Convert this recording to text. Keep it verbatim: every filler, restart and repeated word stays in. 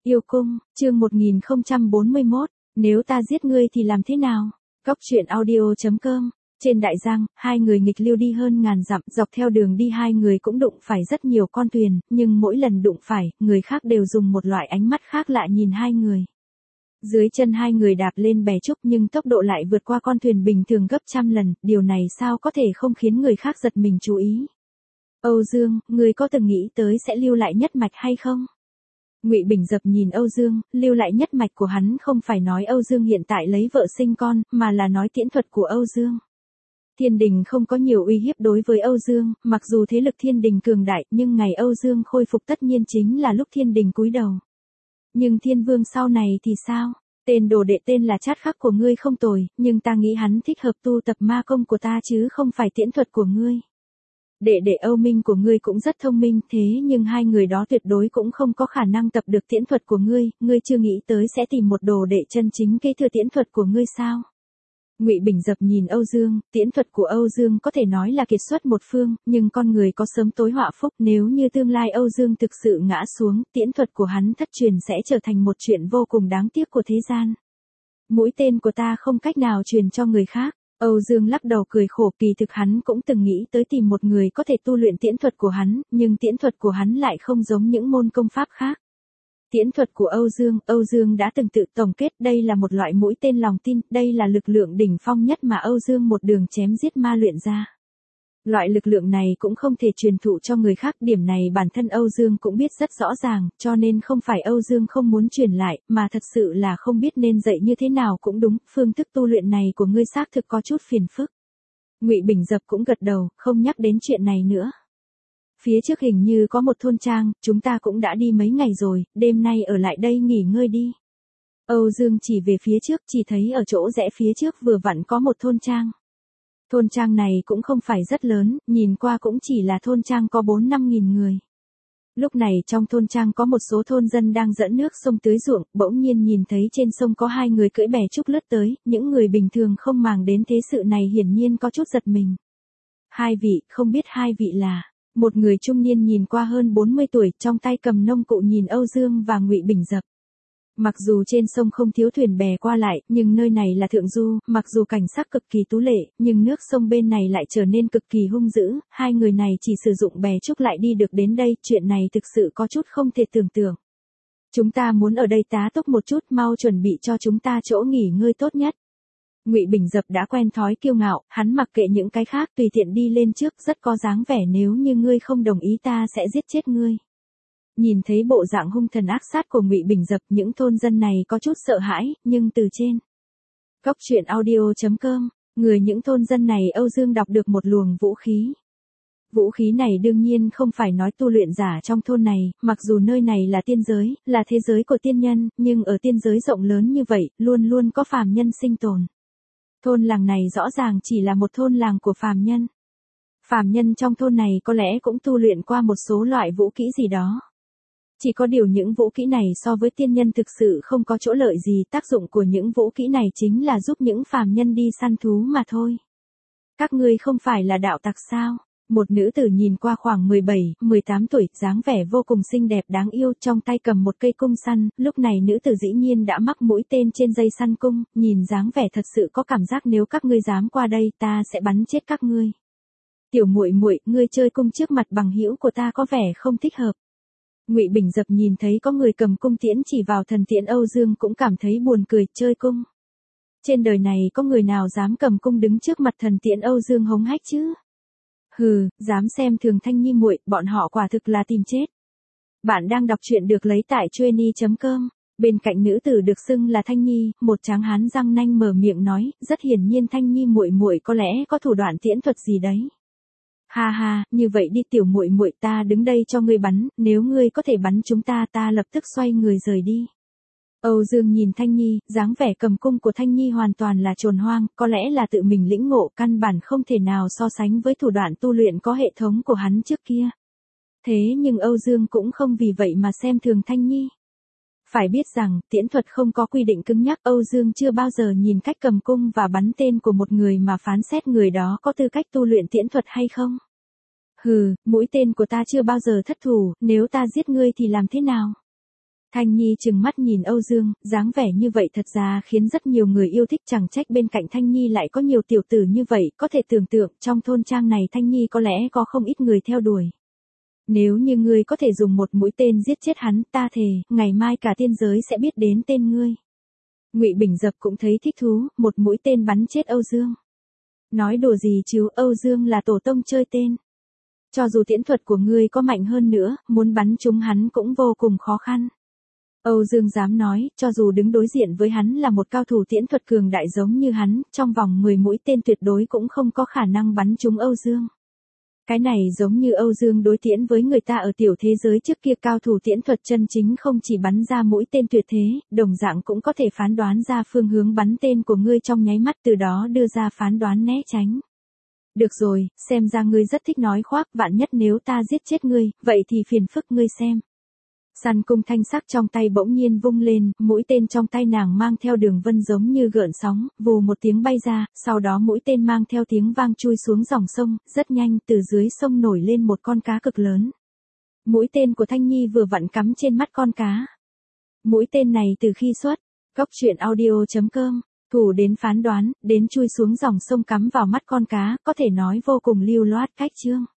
Yêu cung, chương một nghìn không trăm bốn mươi mốt, nếu ta giết ngươi thì làm thế nào? Cóc truyện audio chấm com. Trên đại giang, hai người nghịch lưu đi hơn ngàn dặm, dọc theo đường đi hai người cũng đụng phải rất nhiều con thuyền, nhưng mỗi lần đụng phải, người khác đều dùng một loại ánh mắt khác lạ nhìn hai người. Dưới chân hai người đạp lên bè trúc nhưng tốc độ lại vượt qua con thuyền bình thường gấp trăm lần, điều này sao có thể không khiến người khác giật mình chú ý. Âu Dương, ngươi có từng nghĩ tới sẽ lưu lại nhất mạch hay không? Ngụy Bình Dập nhìn Âu Dương, lưu lại nhất mạch của hắn không phải nói Âu Dương hiện tại lấy vợ sinh con, mà là nói tiễn thuật của Âu Dương. Thiên đình không có nhiều uy hiếp đối với Âu Dương, mặc dù thế lực thiên đình cường đại, nhưng ngày Âu Dương khôi phục tất nhiên chính là lúc thiên đình cúi đầu. Nhưng thiên vương sau này thì sao? Tên đồ đệ tên là Chát Khắc của ngươi không tồi, nhưng ta nghĩ hắn thích hợp tu tập ma công của ta chứ không phải tiễn thuật của ngươi. Đệ đệ Âu Minh của ngươi cũng rất thông minh, thế nhưng hai người đó tuyệt đối cũng không có khả năng tập được tiễn thuật của ngươi, ngươi chưa nghĩ tới sẽ tìm một đồ đệ chân chính kế thừa tiễn thuật của ngươi sao? Ngụy Bình Dập nhìn Âu Dương, tiễn thuật của Âu Dương có thể nói là kiệt xuất một phương, nhưng con người có sớm tối họa phúc, nếu như tương lai Âu Dương thực sự ngã xuống, tiễn thuật của hắn thất truyền sẽ trở thành một chuyện vô cùng đáng tiếc của thế gian. Mũi tên của ta không cách nào truyền cho người khác. Âu Dương lắc đầu cười khổ, kỳ thực hắn cũng từng nghĩ tới tìm một người có thể tu luyện tiễn thuật của hắn, nhưng tiễn thuật của hắn lại không giống những môn công pháp khác. Tiễn thuật của Âu Dương, Âu Dương đã từng tự tổng kết đây là một loại mũi tên lòng tin, đây là lực lượng đỉnh phong nhất mà Âu Dương một đường chém giết ma luyện ra. Loại lực lượng này cũng không thể truyền thụ cho người khác, điểm này bản thân Âu Dương cũng biết rất rõ ràng, cho nên không phải Âu Dương không muốn truyền lại, mà thật sự là không biết nên dạy như thế nào cũng đúng, phương thức tu luyện này của ngươi xác thực có chút phiền phức. Ngụy Bình Dập cũng gật đầu, không nhắc đến chuyện này nữa. Phía trước hình như có một thôn trang, chúng ta cũng đã đi mấy ngày rồi, đêm nay ở lại đây nghỉ ngơi đi. Âu Dương chỉ về phía trước, chỉ thấy ở chỗ rẽ phía trước vừa vặn có một thôn trang. Thôn trang này cũng không phải rất lớn, nhìn qua cũng chỉ là thôn trang có bốn năm nghìn người. Lúc này trong thôn trang có một số thôn dân đang dẫn nước sông tưới ruộng, bỗng nhiên nhìn thấy trên sông có hai người cưỡi bè trúc lướt tới, những người bình thường không màng đến thế sự này hiển nhiên có chút giật mình. Hai vị, không biết hai vị là... Một người trung niên nhìn qua hơn bốn mươi tuổi, trong tay cầm nông cụ nhìn Âu Dương và Ngụy Bình Dập. Mặc dù trên sông không thiếu thuyền bè qua lại, nhưng nơi này là thượng du, mặc dù cảnh sắc cực kỳ tú lệ, nhưng nước sông bên này lại trở nên cực kỳ hung dữ, hai người này chỉ sử dụng bè trúc lại đi được đến đây, chuyện này thực sự có chút không thể tưởng tượng. Chúng ta muốn ở đây tá túc một chút, mau chuẩn bị cho chúng ta chỗ nghỉ ngơi tốt nhất. Ngụy Bình Dập đã quen thói kiêu ngạo, hắn mặc kệ những cái khác tùy tiện đi lên trước, rất có dáng vẻ nếu như ngươi không đồng ý ta sẽ giết chết ngươi. Nhìn thấy bộ dạng hung thần ác sát của Ngụy Bình Dập, những thôn dân này có chút sợ hãi, nhưng từ trên Cóc truyện audio chấm com, người những thôn dân này Âu Dương đọc được một luồng vũ khí. Vũ khí này đương nhiên không phải nói tu luyện giả trong thôn này, mặc dù nơi này là tiên giới, là thế giới của tiên nhân, nhưng ở tiên giới rộng lớn như vậy, luôn luôn có phàm nhân sinh tồn. Thôn làng này rõ ràng chỉ là một thôn làng của phàm nhân. Phàm nhân trong thôn này có lẽ cũng tu luyện qua một số loại vũ kỹ gì đó. Chỉ có điều những vũ kỹ này so với tiên nhân thực sự không có chỗ lợi gì, tác dụng của những vũ kỹ này chính là giúp những phàm nhân đi săn thú mà thôi. Các ngươi không phải là đạo tặc sao? Một nữ tử nhìn qua khoảng mười bảy, mười tám tuổi, dáng vẻ vô cùng xinh đẹp đáng yêu, trong tay cầm một cây cung săn, lúc này nữ tử dĩ nhiên đã mắc mũi tên trên dây săn cung, nhìn dáng vẻ thật sự có cảm giác nếu các ngươi dám qua đây, ta sẽ bắn chết các ngươi. Tiểu muội muội, ngươi chơi cung trước mặt bằng hữu của ta có vẻ không thích hợp. Ngụy Bình Dập nhìn thấy có người cầm cung tiễn chỉ vào thần tiễn Âu Dương cũng cảm thấy buồn cười, chơi cung. Trên đời này có người nào dám cầm cung đứng trước mặt thần tiễn Âu Dương hống hách chứ? Hừ, dám xem thường Thanh Nhi muội, bọn họ quả thực là tìm chết. Bạn đang đọc truyện được lấy tại trueny chấm com. Bên cạnh nữ tử được xưng là Thanh Nhi, một tráng hán răng nanh mở miệng nói, rất hiển nhiên Thanh Nhi muội muội có lẽ có thủ đoạn tiễn thuật gì đấy. Ha ha, như vậy đi tiểu muội muội, ta đứng đây cho ngươi bắn, nếu ngươi có thể bắn chúng ta, ta lập tức xoay người rời đi. Âu Dương nhìn Thanh Nhi, dáng vẻ cầm cung của Thanh Nhi hoàn toàn là trồn hoang, có lẽ là tự mình lĩnh ngộ, căn bản không thể nào so sánh với thủ đoạn tu luyện có hệ thống của hắn trước kia. Thế nhưng Âu Dương cũng không vì vậy mà xem thường Thanh Nhi. Phải biết rằng, tiễn thuật không có quy định cứng nhắc, Âu Dương chưa bao giờ nhìn cách cầm cung và bắn tên của một người mà phán xét người đó có tư cách tu luyện tiễn thuật hay không. Hừ, mũi tên của ta chưa bao giờ thất thủ, nếu ta giết ngươi thì làm thế nào? Thanh Nhi trừng mắt nhìn Âu Dương, dáng vẻ như vậy thật ra khiến rất nhiều người yêu thích, chẳng trách bên cạnh Thanh Nhi lại có nhiều tiểu tử như vậy, có thể tưởng tượng trong thôn trang này Thanh Nhi có lẽ có không ít người theo đuổi. Nếu như ngươi có thể dùng một mũi tên giết chết hắn, ta thề, ngày mai cả tiên giới sẽ biết đến tên ngươi. Ngụy Bình Dập cũng thấy thích thú, một mũi tên bắn chết Âu Dương. Nói đùa gì chứ, Âu Dương là tổ tông chơi tên. Cho dù tiễn thuật của ngươi có mạnh hơn nữa, muốn bắn trúng hắn cũng vô cùng khó khăn. Âu Dương dám nói, cho dù đứng đối diện với hắn là một cao thủ tiễn thuật cường đại giống như hắn, trong vòng mười mũi tên tuyệt đối cũng không có khả năng bắn trúng Âu Dương. Cái này giống như Âu Dương đối tiễn với người ta ở tiểu thế giới trước kia, cao thủ tiễn thuật chân chính không chỉ bắn ra mũi tên tuyệt thế, đồng dạng cũng có thể phán đoán ra phương hướng bắn tên của ngươi trong nháy mắt, từ đó đưa ra phán đoán né tránh. Được rồi, xem ra ngươi rất thích nói khoác, vạn nhất nếu ta giết chết ngươi, vậy thì phiền phức ngươi xem. Săn cung thanh sắc trong tay bỗng nhiên vung lên, mũi tên trong tay nàng mang theo đường vân giống như gợn sóng, vù một tiếng bay ra, sau đó mũi tên mang theo tiếng vang chui xuống dòng sông, rất nhanh từ dưới sông nổi lên một con cá cực lớn. Mũi tên của Thanh Nhi vừa vặn cắm trên mắt con cá. Mũi tên này từ khi xuất, góc truyện audio chấm com, thủ đến phán đoán, đến chui xuống dòng sông cắm vào mắt con cá, có thể nói vô cùng lưu loát cách chương.